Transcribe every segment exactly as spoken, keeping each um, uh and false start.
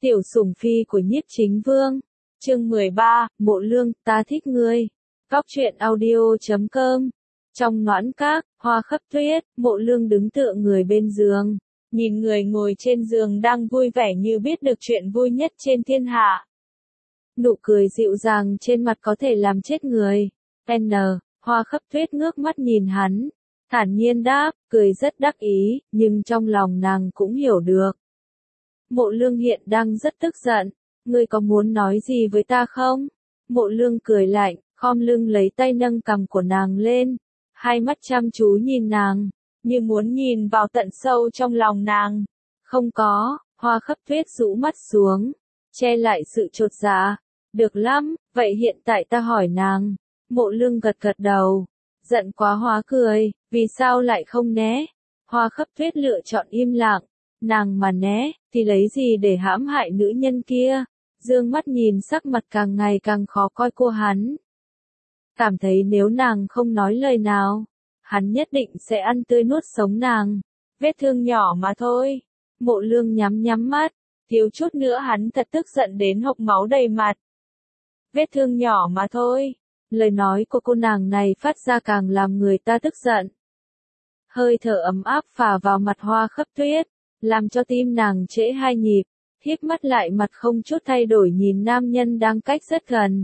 Tiểu sủng phi của Nhiếp Chính Vương. Chương mười ba, Mộ Lương, ta thích ngươi. Góc truyện audio chấm com. Trong noãn các, Hoa Khắp Tuyết, Mộ Lương đứng tựa người bên giường, nhìn người ngồi trên giường đang vui vẻ như biết được chuyện vui nhất trên thiên hạ. Nụ cười dịu dàng trên mặt có thể làm chết người. N. Hoa Khắp Tuyết ngước mắt nhìn hắn, thản nhiên đáp, cười rất đắc ý, nhưng trong lòng nàng cũng hiểu được. Mộ Lương hiện đang rất tức giận, ngươi có muốn nói gì với ta không? Mộ Lương cười lạnh, khom lưng lấy tay nâng cằm của nàng lên, hai mắt chăm chú nhìn nàng, như muốn nhìn vào tận sâu trong lòng nàng. Không có, Hoa Khắp Tuyết rũ mắt xuống, che lại sự chột dạ. Được lắm, vậy hiện tại ta hỏi nàng. Mộ Lương gật gật đầu, giận quá hóa cười, vì sao lại không né? Hoa Khắp Tuyết lựa chọn im lặng, nàng mà né, thì lấy gì để hãm hại nữ nhân kia? Dương mắt nhìn sắc mặt càng ngày càng khó coi của hắn. Cảm thấy nếu nàng không nói lời nào, hắn nhất định sẽ ăn tươi nuốt sống nàng. Vết thương nhỏ mà thôi. Mộ Lương nhắm nhắm mắt, thiếu chút nữa hắn thật tức giận đến hộc máu đầy mặt. Vết thương nhỏ mà thôi. Lời nói của cô nàng này phát ra càng làm người ta tức giận. Hơi thở ấm áp phả vào mặt Hoa Khắp Tuyết, làm cho tim nàng trễ hai nhịp, híp mắt lại mặt không chút thay đổi nhìn nam nhân đang cách rất gần.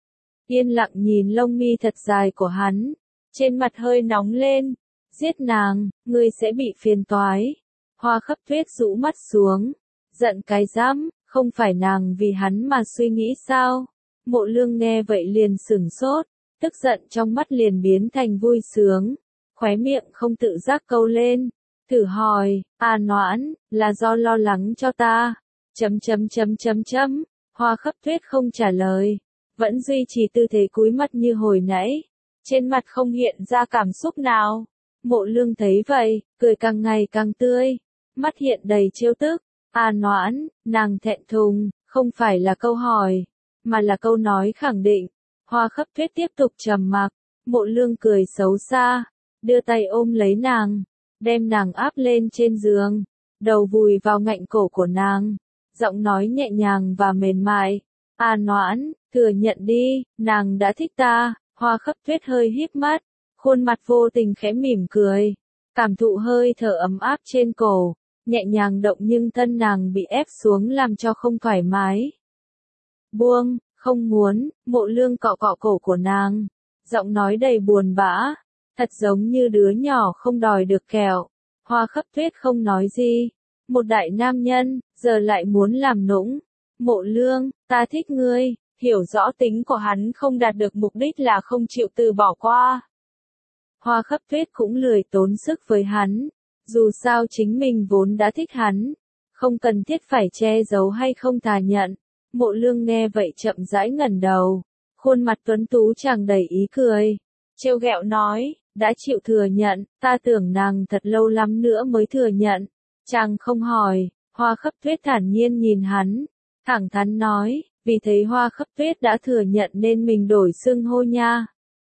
Yên lặng nhìn lông mi thật dài của hắn, trên mặt hơi nóng lên. Giết nàng, ngươi sẽ bị phiền toái. Hoa Khắp Tuyết rũ mắt xuống, giận cái rắm, không phải nàng vì hắn mà suy nghĩ sao? Mộ Lương nghe vậy liền sửng sốt, tức giận trong mắt liền biến thành vui sướng, khóe miệng không tự giác câu lên, thử hỏi, à Noãn, là do lo lắng cho ta, chấm chấm chấm chấm chấm. Hoa Khắp Tuyết không trả lời, vẫn duy trì tư thế cúi mắt như hồi nãy, trên mặt không hiện ra cảm xúc nào. Mộ Lương thấy vậy, cười càng ngày càng tươi, mắt hiện đầy trêu tức, à Noãn, nàng thẹn thùng, không phải là câu hỏi, mà là câu nói khẳng định. Hoa Khắp Tuyết tiếp tục trầm mặc, Mộ Lương cười xấu xa, đưa tay ôm lấy nàng, đem nàng áp lên trên giường, đầu vùi vào ngạnh cổ của nàng, giọng nói nhẹ nhàng và mềm mại, à Noãn, thừa nhận đi, nàng đã thích ta. Hoa Khắp Tuyết hơi híp mắt, khuôn mặt vô tình khẽ mỉm cười, cảm thụ hơi thở ấm áp trên cổ, nhẹ nhàng động nhưng thân nàng bị ép xuống làm cho không thoải mái. Buông, không muốn. Mộ Lương cọ cọ cổ của nàng, giọng nói đầy buồn bã, thật giống như đứa nhỏ không đòi được kẹo. Hoa Khắp Tuyết không nói gì, một đại nam nhân, giờ lại muốn làm nũng. Mộ Lương, ta thích ngươi, hiểu rõ tính của hắn không đạt được mục đích là không chịu từ bỏ qua. Hoa Khắp Tuyết cũng lười tốn sức với hắn, dù sao chính mình vốn đã thích hắn, không cần thiết phải che giấu hay không thà nhận. Mộ Lương nghe vậy chậm rãi ngẩng đầu, khuôn mặt tuấn tú tràn đầy ý cười, trêu ghẹo nói, đã chịu thừa nhận, ta tưởng nàng thật lâu lắm nữa mới thừa nhận. Chàng không hỏi. Hoa Khắp Tuyết thản nhiên nhìn hắn, thẳng thắn nói, vì thấy Hoa Khắp Tuyết đã thừa nhận nên mình đổi xưng hô nha.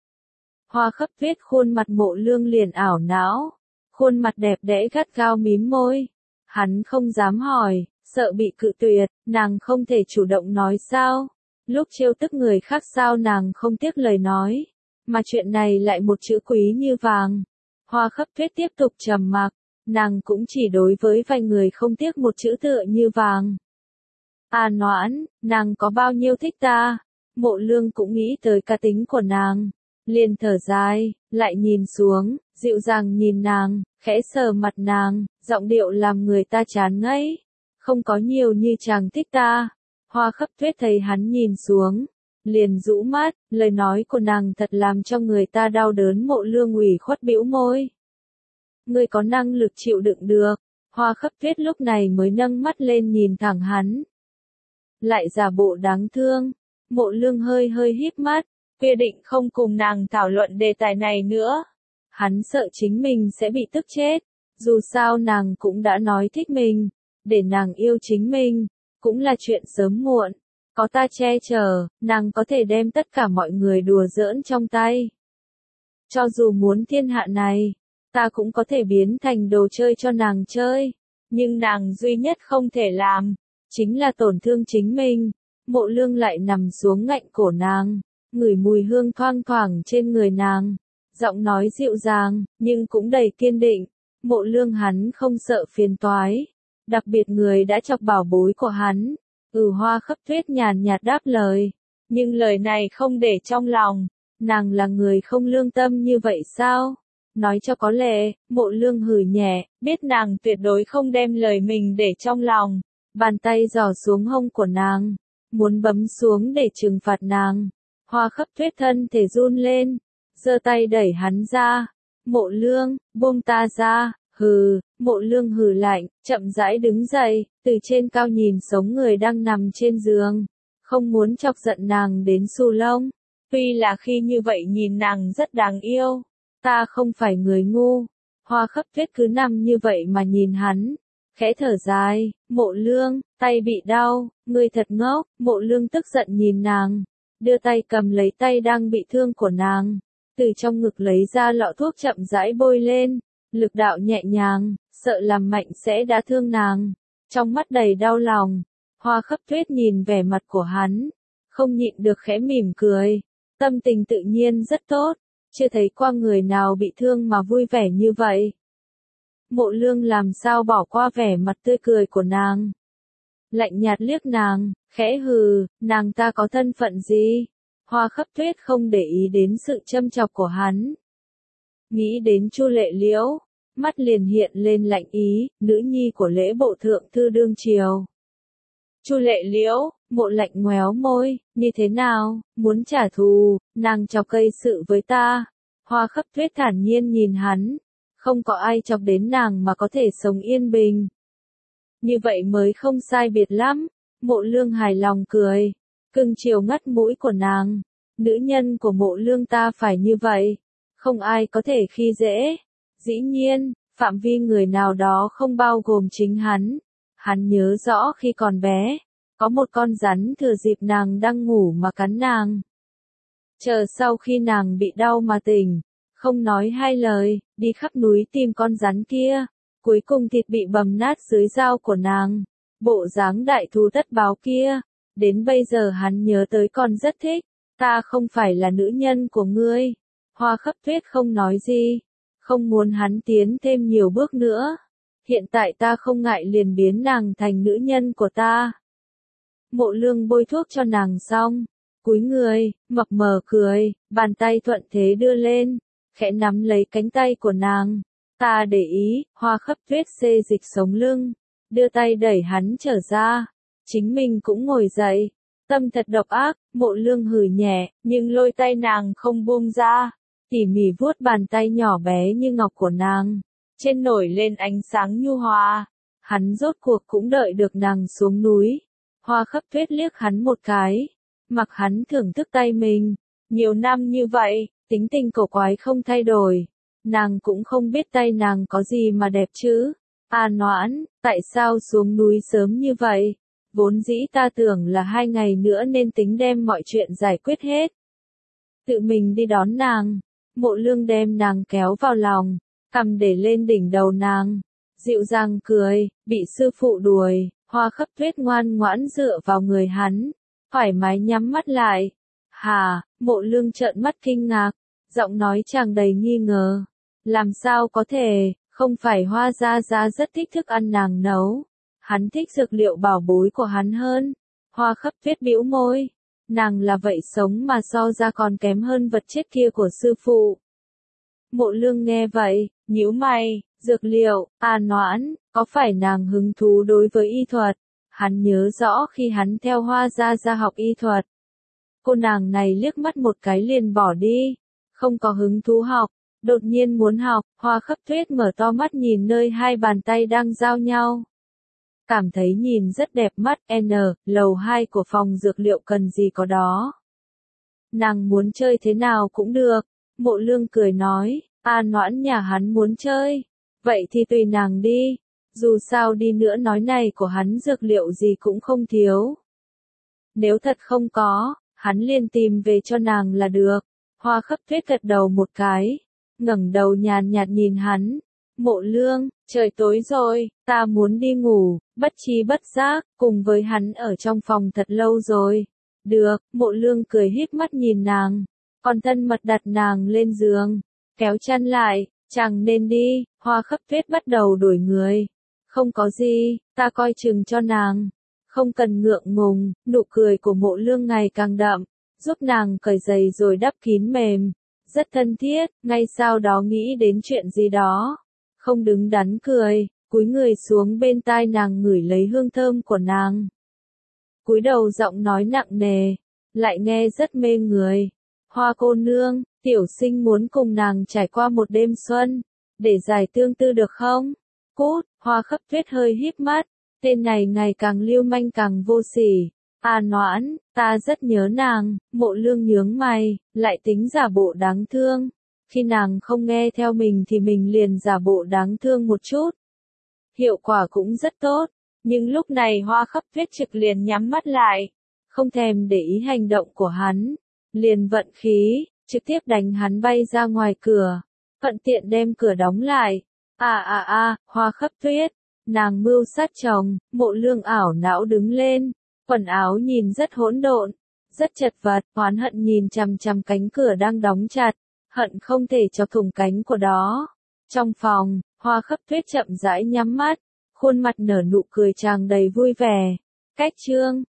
Hoa Khắp Tuyết khuôn mặt Mộ Lương liền ảo não, khuôn mặt đẹp đẽ gắt gao mím môi. Hắn không dám hỏi, sợ bị cự tuyệt, nàng không thể chủ động nói sao? Lúc trêu tức người khác sao nàng không tiếc lời nói, mà chuyện này lại một chữ quý như vàng. Hoa Khắp Tuyết tiếp tục trầm mặc, nàng cũng chỉ đối với vài người không tiếc một chữ tựa như vàng. À Noãn, nàng có bao nhiêu thích ta? Mộ Lương cũng nghĩ tới cá tính của nàng, liền thở dài, lại nhìn xuống, dịu dàng nhìn nàng, khẽ sờ mặt nàng, giọng điệu làm người ta chán ngấy. Không có nhiều như chàng thích ta. Hoa Khắp Tuyết thấy hắn nhìn xuống, liền rũ mắt, lời nói của nàng thật làm cho người ta đau đớn. Mộ Lương ủy khuất bĩu môi. Ngươi có năng lực chịu đựng được. Hoa Khắp Tuyết lúc này mới nâng mắt lên nhìn thẳng hắn, lại giả bộ đáng thương. Mộ Lương hơi hơi híp mắt, quyết định không cùng nàng thảo luận đề tài này nữa. Hắn sợ chính mình sẽ bị tức chết, dù sao nàng cũng đã nói thích mình, để nàng yêu chính mình, cũng là chuyện sớm muộn. Có ta che chở, nàng có thể đem tất cả mọi người đùa giỡn trong tay. Cho dù muốn thiên hạ này, ta cũng có thể biến thành đồ chơi cho nàng chơi, nhưng nàng duy nhất không thể làm, chính là tổn thương chính mình. Mộ Lương lại nằm xuống ngạnh cổ nàng, ngửi mùi hương thoang thoảng trên người nàng, giọng nói dịu dàng, nhưng cũng đầy kiên định. Mộ Lương hắn không sợ phiền toái, đặc biệt người đã chọc bảo bối của hắn. Ừ, Hoa Khắp Tuyết nhàn nhạt đáp lời, nhưng lời này không để trong lòng. Nàng là người không lương tâm như vậy sao? Nói cho có lẽ, Mộ Lương hừ nhẹ, biết nàng tuyệt đối không đem lời mình để trong lòng. Bàn tay giò xuống hông của nàng, muốn bấm xuống để trừng phạt nàng. Hoa Khắp Tuyết thân thể run lên, giơ tay đẩy hắn ra. Mộ Lương, buông ta ra. Hừ, Mộ Lương hừ lạnh, chậm rãi đứng dậy, từ trên cao nhìn sống người đang nằm trên giường, không muốn chọc giận nàng đến xù lông. Tuy là khi như vậy nhìn nàng rất đáng yêu, ta không phải người ngu. Hoa Khắp Tuyết cứ nằm như vậy mà nhìn hắn, khẽ thở dài. Mộ Lương, tay bị đau, ngươi thật ngốc. Mộ Lương tức giận nhìn nàng, đưa tay cầm lấy tay đang bị thương của nàng, từ trong ngực lấy ra lọ thuốc chậm rãi bôi lên, lực đạo nhẹ nhàng, sợ làm mạnh sẽ đã thương nàng. Trong mắt đầy đau lòng, Hoa Khắp Tuyết nhìn vẻ mặt của hắn, không nhịn được khẽ mỉm cười, tâm tình tự nhiên rất tốt, chưa thấy qua người nào bị thương mà vui vẻ như vậy. Mộ Lương làm sao bỏ qua vẻ mặt tươi cười của nàng, lạnh nhạt liếc nàng, khẽ hừ, nàng ta có thân phận gì? Hoa Khắp Tuyết không để ý đến sự châm chọc của hắn. Nghĩ đến Chu Lệ Liễu, mắt liền hiện lên lạnh ý, nữ nhi của lễ bộ thượng thư đương triều. Chu Lệ Liễu, Mộ Lạnh ngoéo môi, như thế nào, muốn trả thù, nàng chọc gây sự với ta. Hoa Khắp Tuyết thản nhiên nhìn hắn, không có ai chọc đến nàng mà có thể sống yên bình. Như vậy mới không sai biệt lắm. Mộ Lương hài lòng cười, cưng chiều ngắt mũi của nàng. Nữ nhân của Mộ Lương ta phải như vậy, không ai có thể khi dễ. Dĩ nhiên, phạm vi người nào đó không bao gồm chính hắn. Hắn nhớ rõ khi còn bé, có một con rắn thừa dịp nàng đang ngủ mà cắn nàng. Chờ sau khi nàng bị đau mà tỉnh, không nói hai lời, đi khắp núi tìm con rắn kia. Cuối cùng thịt bị bầm nát dưới dao của nàng. Bộ dáng đại thù tất báo kia, đến bây giờ hắn nhớ tới còn rất thích. Ta không phải là nữ nhân của ngươi. Hoa Khắp Tuyết không nói gì, không muốn hắn tiến thêm nhiều bước nữa. Hiện tại ta không ngại liền biến nàng thành nữ nhân của ta. Mộ Lương bôi thuốc cho nàng xong, cúi người, mập mờ cười, bàn tay thuận thế đưa lên, khẽ nắm lấy cánh tay của nàng. Ta để ý. Hoa Khắp Tuyết xê dịch sống lưng, đưa tay đẩy hắn trở ra, chính mình cũng ngồi dậy. Tâm thật độc ác. Mộ Lương hừ nhẹ, nhưng lôi tay nàng không buông ra, tỉ mỉ vuốt bàn tay nhỏ bé như ngọc của nàng, trên nổi lên ánh sáng nhu hòa. Hắn rốt cuộc cũng đợi được nàng xuống núi. Hoa Khắp Tuyết liếc hắn một cái, mặc hắn thưởng thức tay mình. Nhiều năm như vậy, tính tình cổ quái không thay đổi. Nàng cũng không biết tay nàng có gì mà đẹp chứ. À Noãn, tại sao xuống núi sớm như vậy? Vốn dĩ ta tưởng là hai ngày nữa nên tính đem mọi chuyện giải quyết hết. Tự mình đi đón nàng. Mộ Lương đem nàng kéo vào lòng, cầm để lên đỉnh đầu nàng, dịu dàng cười, bị sư phụ đuổi. Hoa Khắp Tuyết ngoan ngoãn dựa vào người hắn, thoải mái nhắm mắt lại. Hà, Mộ Lương trợn mắt kinh ngạc, giọng nói tràn đầy nghi ngờ. Làm sao có thể, không phải Hoa Gia Gia rất thích thức ăn nàng nấu. Hắn thích dược liệu bảo bối của hắn hơn. Hoa Khắp Tuyết bĩu môi, nàng là vậy sống mà so ra còn kém hơn vật chết kia của sư phụ. Mộ Lương nghe vậy, nhíu mày, dược liệu, à Noãn, có phải nàng hứng thú đối với y thuật? Hắn nhớ rõ khi hắn theo Hoa Gia Gia học y thuật. Cô nàng này liếc mắt một cái liền bỏ đi, không có hứng thú học, đột nhiên muốn học. Hoa Khắp Tuyết mở to mắt nhìn nơi hai bàn tay đang giao nhau. Cảm thấy nhìn rất đẹp mắt. N, lầu hai của phòng dược liệu cần gì có đó. Nàng muốn chơi thế nào cũng được. Mộ Lương cười nói, à Noãn nhà hắn muốn chơi. Vậy thì tùy nàng đi. Dù sao đi nữa nói này của hắn dược liệu gì cũng không thiếu. Nếu thật không có, hắn liền tìm về cho nàng là được. Hoa Khắp Tuyết gật đầu một cái, ngẩng đầu nhàn nhạt nhìn hắn. Mộ Lương, trời tối rồi, ta muốn đi ngủ, bất tri bất giác, cùng với hắn ở trong phòng thật lâu rồi. Được, Mộ Lương cười híp mắt nhìn nàng, còn thân mật đặt nàng lên giường, kéo chăn lại, chàng nên đi, Hoa Khắp Tuyết bắt đầu đổi người. Không có gì, ta coi chừng cho nàng. Không cần ngượng ngùng, nụ cười của Mộ Lương ngày càng đậm, giúp nàng cởi giày rồi đắp kín mềm. Rất thân thiết, ngay sau đó nghĩ đến chuyện gì đó. Không đứng đắn cười, cúi người xuống bên tai nàng ngửi lấy hương thơm của nàng. Cúi đầu giọng nói nặng nề, lại nghe rất mê người. Hoa cô nương, tiểu sinh muốn cùng nàng trải qua một đêm xuân, để giải tương tư được không? Cút, Hoa Khắp Tuyết hơi híp mắt, tên này ngày càng lưu manh càng vô sỉ. À Noãn, ta rất nhớ nàng. Mộ Lương nhướng mày, lại tính giả bộ đáng thương. Khi nàng không nghe theo mình thì mình liền giả bộ đáng thương một chút. Hiệu quả cũng rất tốt, nhưng lúc này Hoa Khắp Tuyết trực liền nhắm mắt lại, không thèm để ý hành động của hắn, liền vận khí, trực tiếp đánh hắn bay ra ngoài cửa, thuận tiện đem cửa đóng lại. À à à, Hoa Khắp Tuyết, nàng mưu sát chồng. Mộ Lương ảo não đứng lên, quần áo nhìn rất hỗn độn, rất chật vật, oán hận nhìn chằm chằm cánh cửa đang đóng chặt, hận không thể chọc thủng cánh của đó. Trong phòng, Hoa Khắp Tuyết chậm rãi nhắm mắt, khuôn mặt nở nụ cười tràn đầy vui vẻ. Cách chương